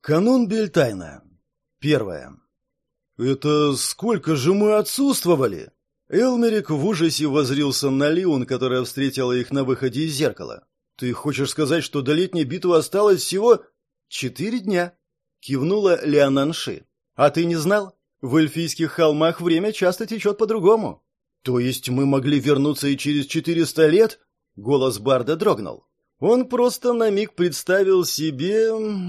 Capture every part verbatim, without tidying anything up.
Канун Бельтайна. Первое. «Это сколько же мы отсутствовали?» Элмерик в ужасе воззрился на Лиун, которая встретила их на выходе из зеркала. «Ты хочешь сказать, что до летней битвы осталось всего...» «Четыре дня», — кивнула Лиананши. «А ты не знал? В эльфийских холмах время часто течет по-другому». «То есть мы могли вернуться и через четыреста лет?» Голос Барда дрогнул. Он просто на миг представил себе...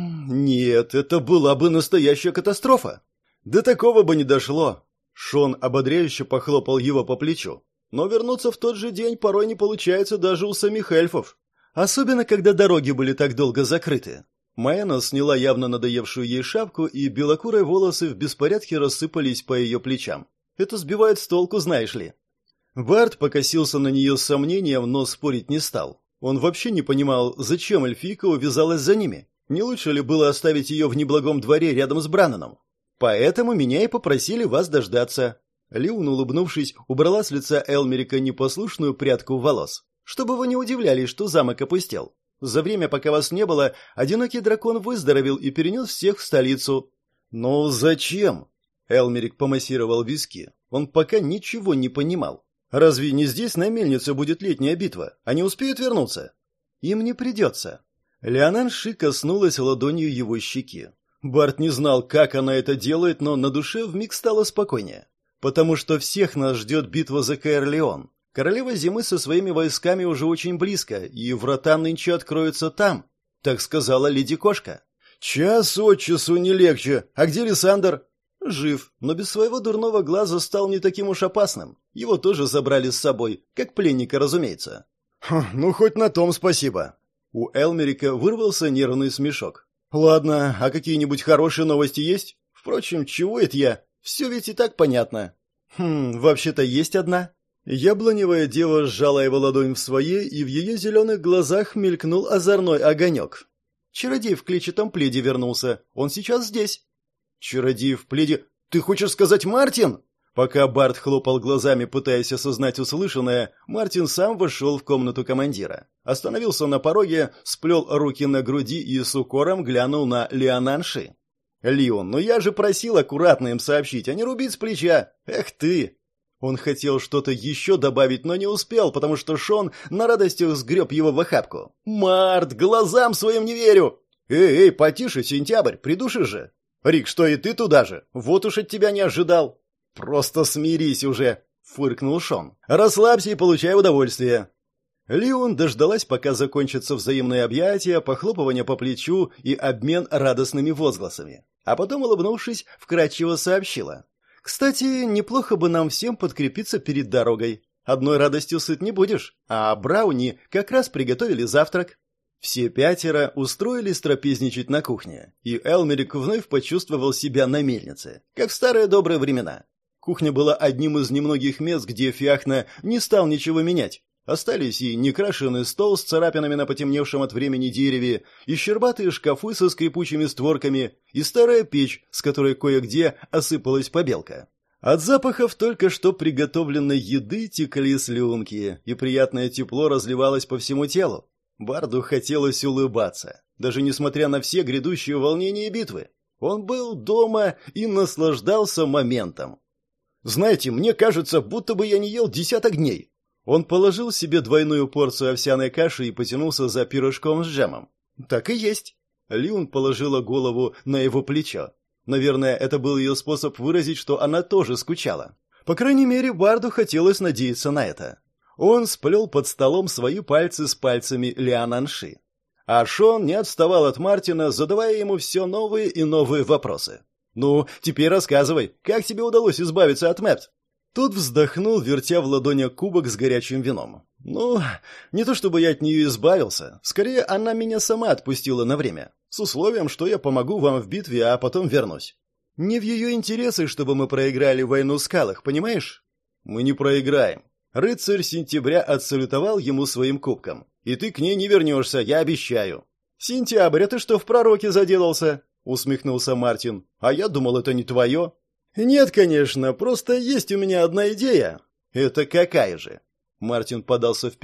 Нет, это была бы настоящая катастрофа. До такого бы не дошло. Шон ободряюще похлопал его по плечу. Но вернуться в тот же день порой не получается даже у самих эльфов. Особенно, когда дороги были так долго закрыты. Маэна сняла явно надоевшую ей шапку, и белокурые волосы в беспорядке рассыпались по ее плечам. Это сбивает с толку, знаешь ли. Бард покосился на нее с сомнением, но спорить не стал. Он вообще не понимал, зачем эльфийка увязалась за ними. Не лучше ли было оставить ее в неблагом дворе рядом с Брананом? Поэтому меня и попросили вас дождаться. Лиун, улыбнувшись, убрала с лица Элмерика непослушную прядку волос. Чтобы вы не удивлялись, что замок опустел. За время, пока вас не было, одинокий дракон выздоровел и перенес всех в столицу. Но зачем? Элмерик помассировал виски. Он пока ничего не понимал. Разве не здесь на мельнице будет летняя битва? Они успеют вернуться? Им не придется. Лиананши коснулась ладонью его щеки. Барт не знал, как она это делает, но на душе вмиг стало спокойнее. Потому что всех нас ждет битва за Каэрлеон. Королева Зимы со своими войсками уже очень близко, и врата нынче откроются там, так сказала леди Кошка. Час от часу не легче. А где Лиссандр? Жив, но без своего дурного глаза стал не таким уж опасным. Его тоже забрали с собой, как пленника, разумеется. Хм, ну, хоть на том спасибо. У Элмерика вырвался нервный смешок. Ладно, а какие-нибудь хорошие новости есть? Впрочем, чего это я? Все ведь и так понятно. Хм, вообще-то есть одна. Яблоневая дева сжала его ладонь в своей, и в ее зеленых глазах мелькнул озорной огонек. Чародей в клетчатом пледе вернулся. Он сейчас здесь. Чародей в пледе? Ты хочешь сказать Мартин? Пока Барт хлопал глазами, пытаясь осознать услышанное, Мартин сам вошел в комнату командира. Остановился на пороге, сплел руки на груди и с укором глянул на Лиананши. «Лион, ну я же просил аккуратно им сообщить, а не рубить с плеча. Эх ты!» Он хотел что-то еще добавить, но не успел, потому что Шон на радостях сгреб его в охапку. «Март, глазам своим не верю!» «Эй, эй, потише, сентябрь, придушишь же!» «Рик, что и ты туда же? Вот уж от тебя не ожидал!» «Просто смирись уже!» — фыркнул Шон. «Расслабься и получай удовольствие!» Лион дождалась, пока закончатся взаимные объятия, похлопывание по плечу и обмен радостными возгласами. А потом, улыбнувшись, вкратчиво сообщила. «Кстати, неплохо бы нам всем подкрепиться перед дорогой. Одной радостью сыт не будешь, а Брауни как раз приготовили завтрак». Все пятеро устроились трапезничать на кухне, и Элмерик вновь почувствовал себя на мельнице, как в старые добрые времена. Кухня была одним из немногих мест, где Фиахна не стал ничего менять. Остались и некрашенный стол с царапинами на потемневшем от времени дереве, и щербатые шкафы со скрипучими створками, и старая печь, с которой кое-где осыпалась побелка. От запахов только что приготовленной еды текли слюнки, и приятное тепло разливалось по всему телу. Барду хотелось улыбаться, даже несмотря на все грядущие волнения и битвы. Он был дома и наслаждался моментом. «Знаете, мне кажется, будто бы я не ел десяток дней». Он положил себе двойную порцию овсяной каши и потянулся за пирожком с джемом. «Так и есть». Лиун положила голову на его плечо. Наверное, это был ее способ выразить, что она тоже скучала. По крайней мере, Барду хотелось надеяться на это. Он сплел под столом свои пальцы с пальцами Лиананши. А Шон не отставал от Мартина, задавая ему все новые и новые вопросы. «Ну, теперь рассказывай, как тебе удалось избавиться от Мэпт?» Тот вздохнул, вертя в ладонях кубок с горячим вином. «Ну, не то чтобы я от нее избавился. Скорее, она меня сама отпустила на время. С условием, что я помогу вам в битве, а потом вернусь. Не в ее интересах, чтобы мы проиграли войну в скалах, понимаешь? Мы не проиграем». Рыцарь сентября отсалютовал ему своим кубком. «И ты к ней не вернешься, я обещаю». «Сентябрь, а ты что, в пророке заделался?» — усмехнулся Мартин. «А я думал, это не твое». «Нет, конечно, просто есть у меня одна идея». «Это какая же?» Мартин подался вперед,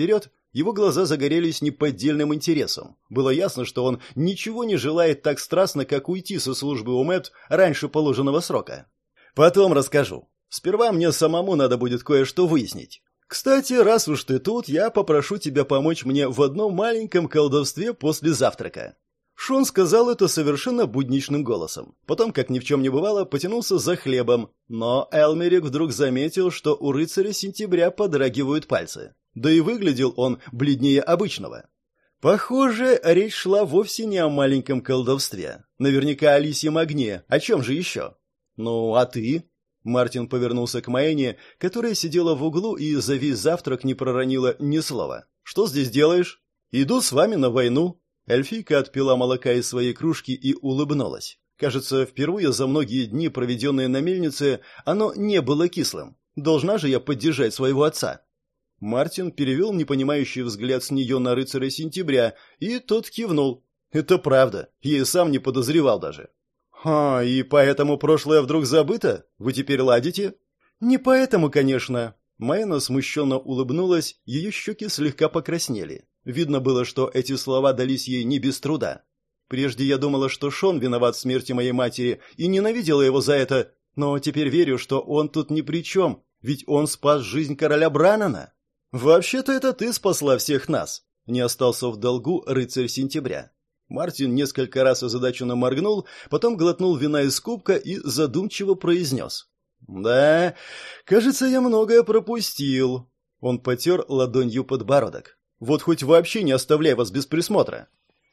Его глаза загорелись неподдельным интересом. Было ясно, что он ничего не желает так страстно, как уйти со службы у Мэтт раньше положенного срока. «Потом расскажу. Сперва мне самому надо будет кое-что выяснить. Кстати, раз уж ты тут, я попрошу тебя помочь мне в одном маленьком колдовстве после завтрака». Шон сказал это совершенно будничным голосом. Потом, как ни в чем не бывало, потянулся за хлебом. Но Элмерик вдруг заметил, что у рыцаря сентября подрагивают пальцы. Да и выглядел он бледнее обычного. Похоже, речь шла вовсе не о маленьком колдовстве. Наверняка о лисьем огне. О чем же еще? «Ну, а ты?» Мартин повернулся к Мэйне, которая сидела в углу и за весь завтрак не проронила ни слова. «Что здесь делаешь?» «Иду с вами на войну». Эльфийка отпила молока из своей кружки и улыбнулась. Кажется, впервые за многие дни, проведенные на мельнице, оно не было кислым. Должна же я поддержать своего отца. Мартин перевел непонимающий взгляд с нее на рыцаря сентября, и тот кивнул. Это правда, я и сам не подозревал даже. «Ха, и поэтому прошлое вдруг забыто? Вы теперь ладите?» «Не поэтому, конечно». Майна смущенно улыбнулась, ее щеки слегка покраснели. Видно было, что эти слова дались ей не без труда. Прежде я думала, что Шон виноват в смерти моей матери и ненавидела его за это, но теперь верю, что он тут ни при чем, ведь он спас жизнь короля Браннана. «Вообще-то это ты спасла всех нас», — не остался в долгу рыцарь сентября. Мартин несколько раз озадаченно моргнул, потом глотнул вина из кубка и задумчиво произнес. «Да, кажется, я многое пропустил». Он потер ладонью подбородок. «Вот хоть вообще не оставляй вас без присмотра».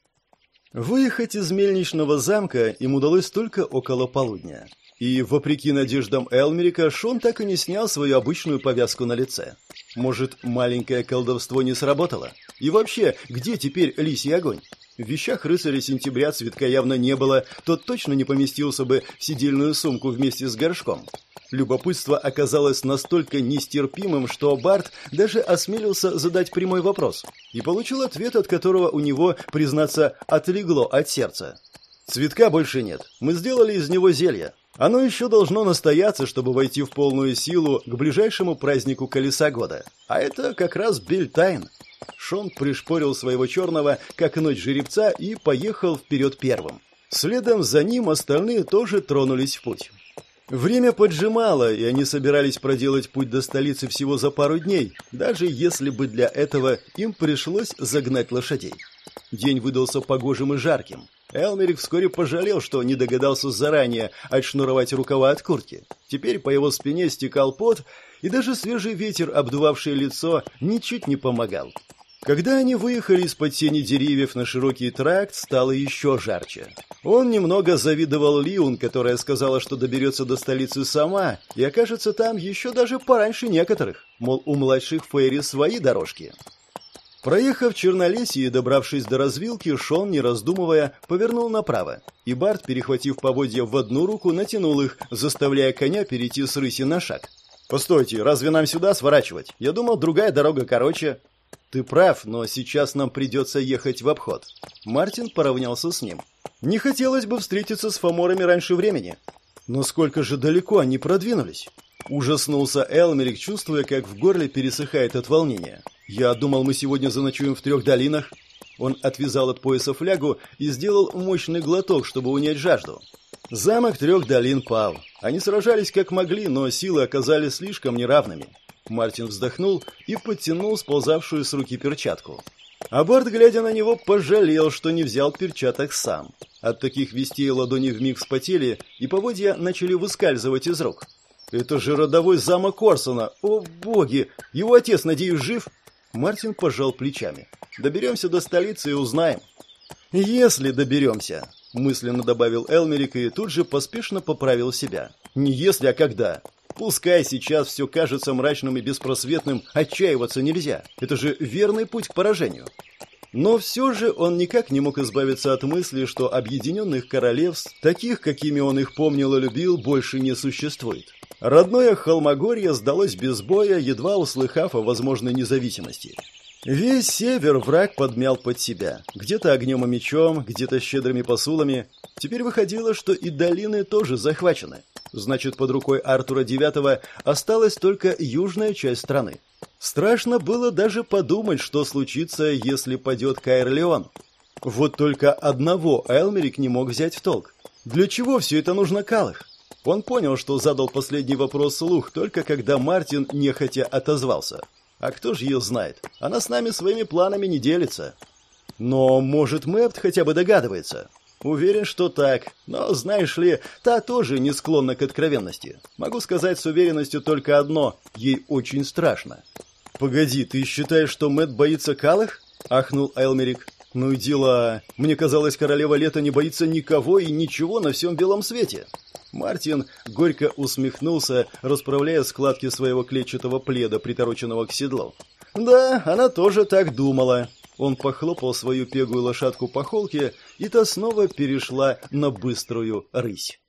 Выехать из мельничного замка им удалось только около полудня. И, вопреки надеждам Элмерика, Шон так и не снял свою обычную повязку на лице. Может, маленькое колдовство не сработало? И вообще, где теперь лисий огонь? В вещах рыцаря сентября цветка явно не было, тот точно не поместился бы в сидельную сумку вместе с горшком. Любопытство оказалось настолько нестерпимым, что Барт даже осмелился задать прямой вопрос и получил ответ, от которого у него, признаться, отлегло от сердца. «Цветка больше нет. Мы сделали из него зелье. Оно еще должно настояться, чтобы войти в полную силу к ближайшему празднику Колеса года. А это как раз Бельтайн». Шон пришпорил своего черного, как ночь жеребца, и поехал вперед первым. Следом за ним остальные тоже тронулись в путь. Время поджимало, и они собирались проделать путь до столицы всего за пару дней, даже если бы для этого им пришлось загнать лошадей. День выдался погожим и жарким. Элмерик вскоре пожалел, что не догадался заранее отшнуровать рукава от куртки. Теперь по его спине стекал пот, и даже свежий ветер, обдувавший лицо, ничуть не помогал. Когда они выехали из-под тени деревьев на широкий тракт, стало еще жарче. Он немного завидовал Лиун, которая сказала, что доберется до столицы сама, и окажется там еще даже пораньше некоторых, мол, у младших Фейри свои дорожки. Проехав Чернолесье и добравшись до развилки, Шон, не раздумывая, повернул направо, и Барт, перехватив поводья в одну руку, натянул их, заставляя коня перейти с рыси на шаг. «Постойте, разве нам сюда сворачивать? Я думал, другая дорога короче». «Ты прав, но сейчас нам придется ехать в обход». Мартин поравнялся с ним. «Не хотелось бы встретиться с фаморами раньше времени». «Но сколько же далеко они продвинулись?» Ужаснулся Элмерик, чувствуя, как в горле пересыхает от волнения. «Я думал, мы сегодня заночуем в трех долинах». Он отвязал от пояса флягу и сделал мощный глоток, чтобы унять жажду. Замок трех долин пал. Они сражались как могли, но силы оказались слишком неравными. Мартин вздохнул и подтянул сползавшую с руки перчатку. А Барт, глядя на него, пожалел, что не взял перчаток сам. От таких вестей ладони вмиг вспотели, и поводья начали выскальзывать из рук. «Это же родовой замок Орсона! О, боги! Его отец, надеюсь, жив?» Мартин пожал плечами. «Доберемся до столицы и узнаем». «Если доберемся», — мысленно добавил Элмерик и тут же поспешно поправил себя. «Не если, а когда. Пускай сейчас все кажется мрачным и беспросветным, отчаиваться нельзя. Это же верный путь к поражению». Но все же он никак не мог избавиться от мысли, что объединенных королевств, таких, какими он их помнил и любил, больше не существует. Родное Холмогорье сдалось без боя, едва услыхав о возможной независимости. Весь север враг подмял под себя, где-то огнем и мечом, где-то щедрыми посулами. Теперь выходило, что и долины тоже захвачены. Значит, под рукой Артура девятого осталась только южная часть страны. Страшно было даже подумать, что случится, если падет Каэр Леон. Вот только одного Элмерик не мог взять в толк. Для чего все это нужно Калах? Он понял, что задал последний вопрос вслух, только когда Мартин нехотя отозвался. А кто же ее знает? Она с нами своими планами не делится. Но, может, Мэпт хотя бы догадывается? Уверен, что так. Но, знаешь ли, та тоже не склонна к откровенности. Могу сказать с уверенностью только одно. Ей очень страшно. «Погоди, ты считаешь, что Мэтт боится Калах?» — ахнул Элмерик. «Ну и дела. Мне казалось, королева лета не боится никого и ничего на всем белом свете». Мартин горько усмехнулся, расправляя складки своего клетчатого пледа, притороченного к седлу. «Да, она тоже так думала». Он похлопал свою пегую лошадку по холке, и та снова перешла на быструю рысь.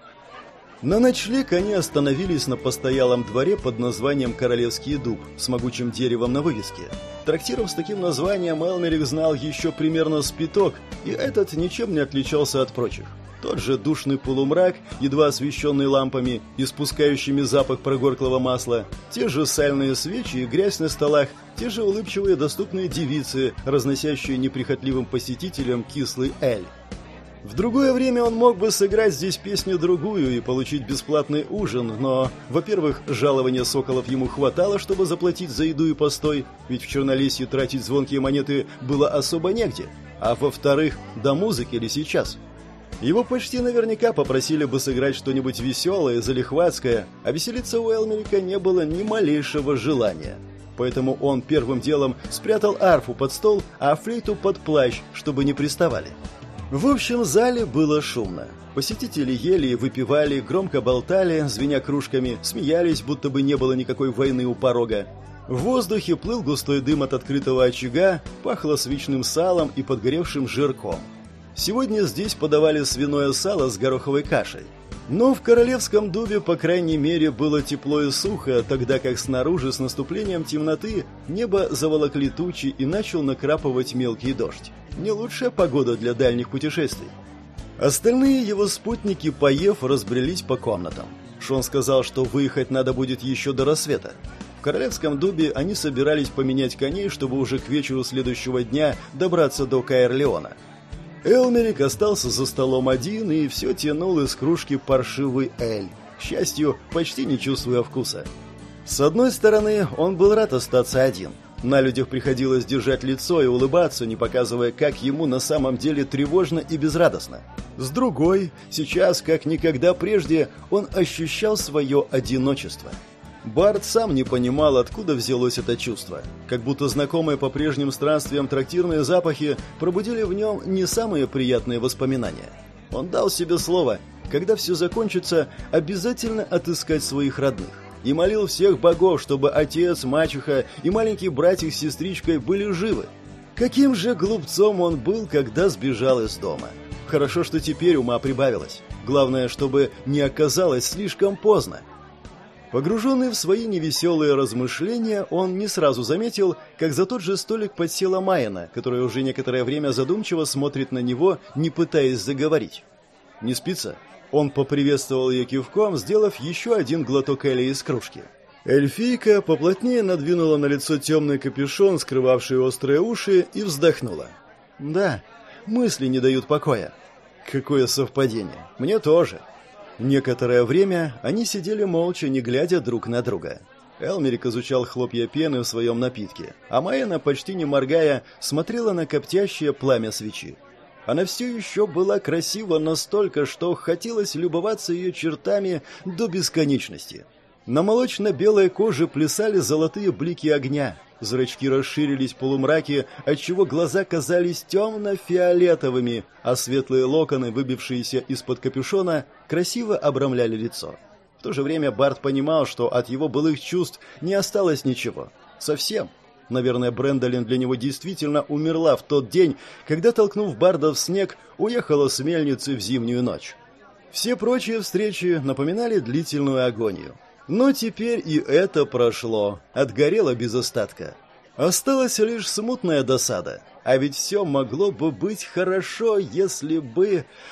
На ночлег они остановились на постоялом дворе под названием «Королевский дуб» с могучим деревом на вывеске. Трактиров с таким названием Элмерик знал еще примерно с пяток, и этот ничем не отличался от прочих. Тот же душный полумрак, едва освещенный лампами, испускающими запах прогорклого масла, те же сальные свечи и грязь на столах, те же улыбчивые доступные девицы, разносящие неприхотливым посетителям кислый эль. В другое время он мог бы сыграть здесь песню другую и получить бесплатный ужин, но, во-первых, жалования соколов ему хватало, чтобы заплатить за еду и постой, ведь в Чернолесье тратить звонкие монеты было особо негде, а во-вторых, до музыки ли сейчас? Его почти наверняка попросили бы сыграть что-нибудь веселое, залихватское, а веселиться у Элмерика не было ни малейшего желания. Поэтому он первым делом спрятал арфу под стол, а флейту под плащ, чтобы не приставали. В общем зале было шумно. Посетители ели и выпивали, громко болтали, звеня кружками, смеялись, будто бы не было никакой войны у порога. В воздухе плыл густой дым от открытого очага, пахло свечным салом и подгоревшим жирком. Сегодня здесь подавали свиное сало с гороховой кашей. Но в Королевском дубе, по крайней мере, было тепло и сухо, тогда как снаружи с наступлением темноты небо заволокли тучи и начал накрапывать мелкий дождь. Не лучшая погода для дальних путешествий. Остальные его спутники, поев, разбрелись по комнатам. Шон сказал, что выехать надо будет еще до рассвета. В Королевском дубе они собирались поменять коней, чтобы уже к вечеру следующего дня добраться до Каэр Леона. Элмерик остался за столом один и все тянул из кружки паршивый эль, к счастью, почти не чувствуя вкуса. С одной стороны, он был рад остаться один. На людях приходилось держать лицо и улыбаться, не показывая, как ему на самом деле тревожно и безрадостно. С другой, сейчас, как никогда прежде, он ощущал свое одиночество. Барт сам не понимал, откуда взялось это чувство. Как будто знакомые по прежним странствиям трактирные запахи пробудили в нем не самые приятные воспоминания. Он дал себе слово, когда все закончится, обязательно отыскать своих родных. И молил всех богов, чтобы отец, мачеха и маленький братик с сестричкой были живы. Каким же глупцом он был, когда сбежал из дома. Хорошо, что теперь ума прибавилось. Главное, чтобы не оказалось слишком поздно. Погруженный в свои невеселые размышления, он не сразу заметил, как за тот же столик подсела Майена, которая уже некоторое время задумчиво смотрит на него, не пытаясь заговорить. «Не спится?» Он поприветствовал ее кивком, сделав еще один глоток эля из кружки. Эльфийка поплотнее надвинула на лицо темный капюшон, скрывавший острые уши, и вздохнула. «Да, мысли не дают покоя». «Какое совпадение! Мне тоже!» Некоторое время они сидели молча, не глядя друг на друга. Элмерик изучал хлопья пены в своем напитке, а Майена, почти не моргая, смотрела на коптящее пламя свечи. Она все еще была красива настолько, что хотелось любоваться ее чертами до бесконечности. На молочно-белой коже плясали золотые блики огня, зрачки расширились в полумраке, отчего глаза казались темно-фиолетовыми, а светлые локоны, выбившиеся из-под капюшона, красиво обрамляли лицо. В то же время Барт понимал, что от его былых чувств не осталось ничего. Совсем. Наверное, Брэндолин для него действительно умерла в тот день, когда, толкнув Барда в снег, уехала с мельницы в зимнюю ночь. Все прочие встречи напоминали длительную агонию. Но теперь и это прошло, отгорело без остатка. Осталась лишь смутная досада. А ведь все могло бы быть хорошо, если бы...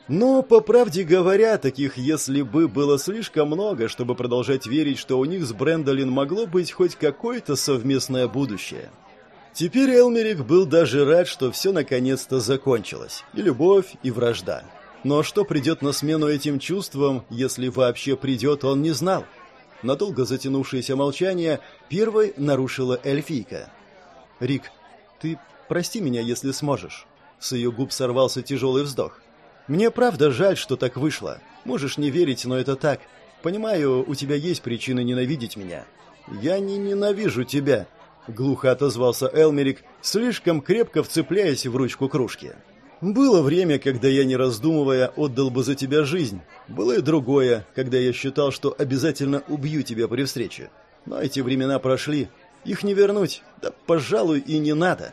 Но, по правде говоря, таких «если бы» было слишком много, чтобы продолжать верить, что у них с Брэндолин могло быть хоть какое-то совместное будущее. Теперь Элмерик был даже рад, что все наконец-то закончилось. И любовь, и вражда. Но что придет на смену этим чувствам, если вообще придет, он не знал. Надолго затянувшееся молчание первой нарушила эльфийка. «Рик, ты прости меня, если сможешь». С ее губ сорвался тяжелый вздох. «Мне правда жаль, что так вышло. Можешь не верить, но это так. Понимаю, у тебя есть причины ненавидеть меня». «Я не ненавижу тебя», — глухо отозвался Элмерик, слишком крепко вцепляясь в ручку кружки. «Было время, когда я, не раздумывая, отдал бы за тебя жизнь. Было и другое, когда я считал, что обязательно убью тебя при встрече. Но эти времена прошли. Их не вернуть. Да, пожалуй, и не надо.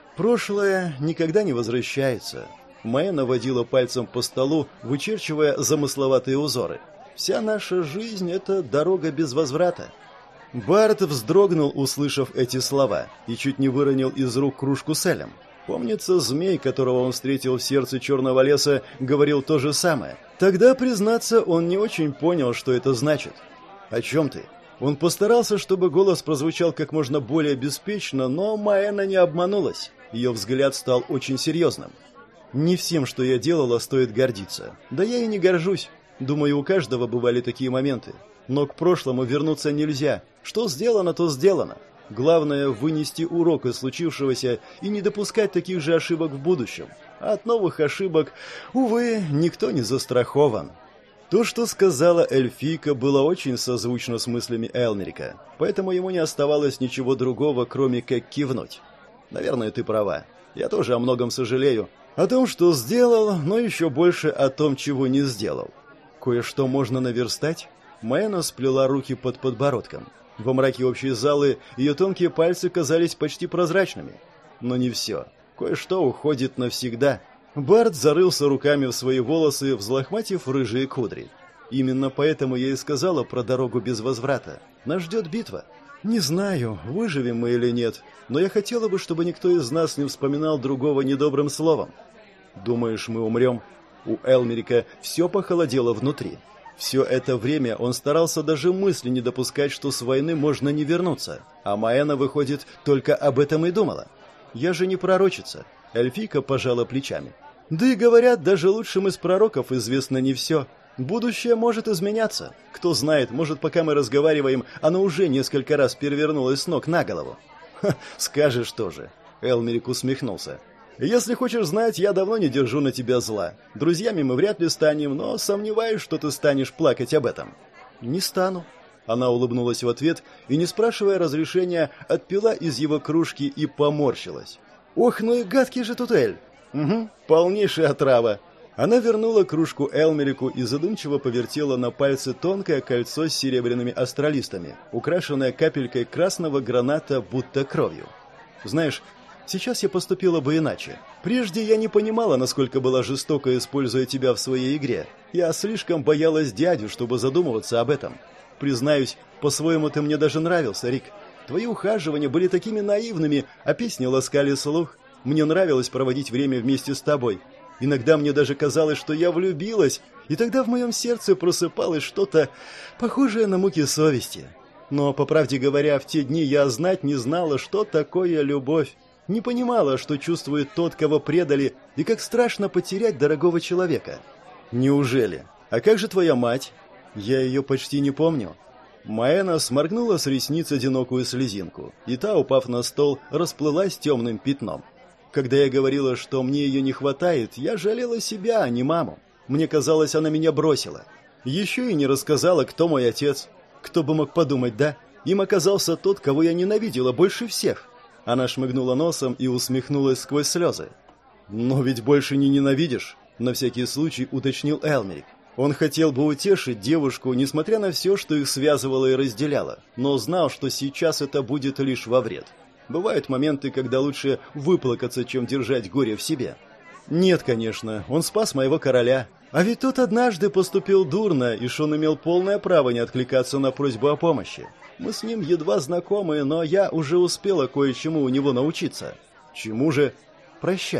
Прошлое никогда не возвращается». Майя наводила пальцем по столу, вычерчивая замысловатые узоры. «Вся наша жизнь — это дорога без возврата». Барт вздрогнул, услышав эти слова, и чуть не выронил из рук кружку с элем. Помнится, змей, которого он встретил в сердце черного леса, говорил то же самое. Тогда, признаться, он не очень понял, что это значит. «О чем ты?» Он постарался, чтобы голос прозвучал как можно более беспечно, но Маэна не обманулась. Ее взгляд стал очень серьезным. «Не всем, что я делала, стоит гордиться. Да я и не горжусь. Думаю, у каждого бывали такие моменты. Но к прошлому вернуться нельзя. Что сделано, то сделано. Главное — вынести урок из случившегося и не допускать таких же ошибок в будущем. А от новых ошибок, увы, никто не застрахован». То, что сказала эльфийка, было очень созвучно с мыслями Элмерика, поэтому ему не оставалось ничего другого, кроме как кивнуть. «Наверное, ты права. Я тоже о многом сожалею. О том, что сделал, но еще больше о том, чего не сделал. Кое-что можно наверстать». Мэна сплела руки под подбородком. Во мраке общей залы ее тонкие пальцы казались почти прозрачными. Но не все. Кое-что уходит навсегда. Барт зарылся руками в свои волосы, взлохматив рыжие кудри. Именно поэтому я и сказала про дорогу без возврата. Нас ждет битва. Не знаю, выживем мы или нет, но я хотела бы, чтобы никто из нас не вспоминал другого недобрым словом. Думаешь, мы умрем? У Элмерика все похолодело внутри. Все это время он старался даже мысли не допускать, что с войны можно не вернуться. А Маэна, выходит, только об этом и думала. Я же не пророчица. Эльфийка пожала плечами. Да и говорят, даже лучшим из пророков известно не все. Будущее может изменяться. Кто знает, может, пока мы разговариваем, оно уже несколько раз перевернулось с ног на голову. Ха, скажешь тоже. Элмерик усмехнулся. Если хочешь знать, я давно не держу на тебя зла. Друзьями мы вряд ли станем, но сомневаюсь, что ты станешь плакать об этом. Не стану. Она улыбнулась в ответ и, не спрашивая разрешения, отпила из его кружки и поморщилась. Ох, ну и гадкий же тут эль. Угу, полнейшая отрава. Она вернула кружку Элмерику и задумчиво повертела на пальце тонкое кольцо с серебряными астролистами, украшенное капелькой красного граната, будто кровью. Знаешь, сейчас я поступила бы иначе. Прежде я не понимала, насколько была жестока, используя тебя в своей игре. Я слишком боялась дядю, чтобы задумываться об этом. Признаюсь, по-своему ты мне даже нравился, Рик. Твои ухаживания были такими наивными, а песни ласкали слух. Мне нравилось проводить время вместе с тобой. Иногда мне даже казалось, что я влюбилась, и тогда в моем сердце просыпалось что-то похожее на муки совести. Но, по правде говоря, в те дни я знать не знала, что такое любовь. Не понимала, что чувствует тот, кого предали, и как страшно потерять дорогого человека. Неужели? А как же твоя мать? Я ее почти не помню. Маэна сморгнула с ресниц одинокую слезинку, и та, упав на стол, расплылась темным пятном. Когда я говорила, что мне ее не хватает, я жалела себя, а не маму. Мне казалось, она меня бросила. Еще и не рассказала, кто мой отец. Кто бы мог подумать, да? Им оказался тот, кого я ненавидела больше всех. Она шмыгнула носом и усмехнулась сквозь слезы. «Но ведь больше не ненавидишь», — на всякий случай уточнил Элмерик. Он хотел бы утешить девушку, несмотря на все, что их связывало и разделяло, но знал, что сейчас это будет лишь во вред. Бывают моменты, когда лучше выплакаться, чем держать горе в себе. Нет, конечно, он спас моего короля. А ведь тот однажды поступил дурно, и Шон имел полное право не откликаться на просьбу о помощи. Мы с ним едва знакомы, но я уже успела кое-чему у него научиться. Чему же? Прощать.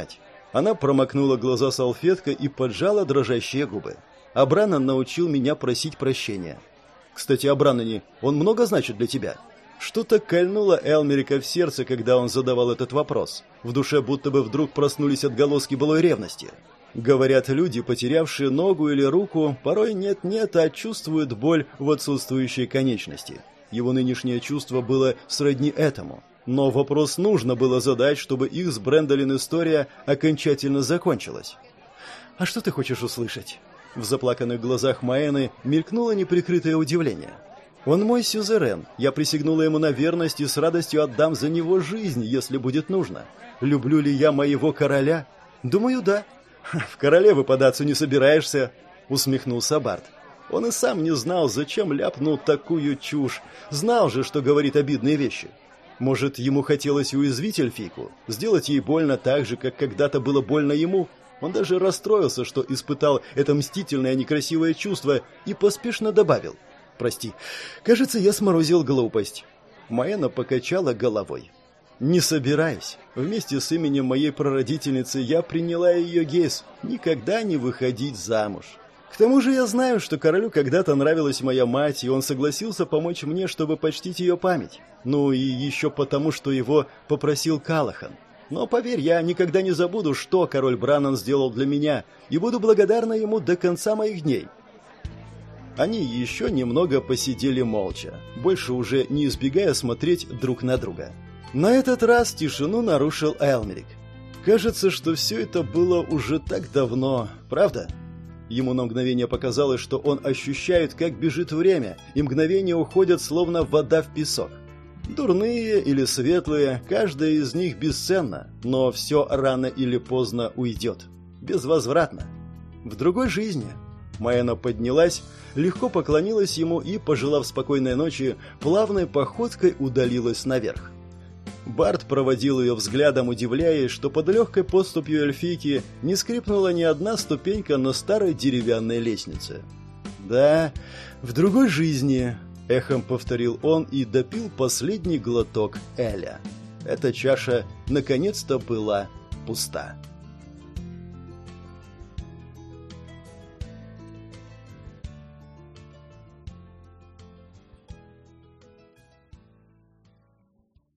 Она промокнула глаза салфеткой и поджала дрожащие губы. А Браннан научил меня просить прощения. Кстати, о Браннане, он много значит для тебя? Что-то кольнуло Элмерика в сердце, когда он задавал этот вопрос. В душе будто бы вдруг проснулись отголоски былой ревности. Говорят, люди, потерявшие ногу или руку, порой нет-нет, а чувствуют боль в отсутствующей конечности. Его нынешнее чувство было сродни этому. Но вопрос нужно было задать, чтобы их с Брэндолин история окончательно закончилась. «А что ты хочешь услышать?» В заплаканных глазах Маэны мелькнуло неприкрытое удивление. «Он мой сюзерен. Я присягнула ему на верность и с радостью отдам за него жизнь, если будет нужно. Люблю ли я моего короля? Думаю, да». «В королевы податься не собираешься?» — усмехнулся Барт. Он и сам не знал, зачем ляпнул такую чушь. Знал же, что говорит обидные вещи. Может, ему хотелось уязвить эльфийку, сделать ей больно так же, как когда-то было больно ему? Он даже расстроился, что испытал это мстительное некрасивое чувство, и поспешно добавил: «Прости, кажется, я сморозил глупость». Маэна покачала головой. «Не собираюсь. Вместе с именем моей прародительницы я приняла ее гейс никогда не выходить замуж. К тому же я знаю, что королю когда-то нравилась моя мать, и он согласился помочь мне, чтобы почтить ее память. Ну и еще потому, что его попросил Калахан. Но поверь, я никогда не забуду, что король Браннан сделал для меня, и буду благодарна ему до конца моих дней». Они еще немного посидели молча, больше уже не избегая смотреть друг на друга. На этот раз тишину нарушил Элмерик. «Кажется, что все это было уже так давно, правда?» Ему на мгновение показалось, что он ощущает, как бежит время, и мгновения уходят, словно вода в песок. Дурные или светлые, каждая из них бесценна, но все рано или поздно уйдет. Безвозвратно. В другой жизни. Маэна поднялась, легко поклонилась ему и, пожелав спокойной ночи, плавной походкой удалилась наверх. Барт проводил ее взглядом, удивляясь, что под легкой поступью эльфийки не скрипнула ни одна ступенька на старой деревянной лестнице. «Да, в другой жизни», — эхом повторил он и допил последний глоток эля. Эта чаша наконец-то была пуста.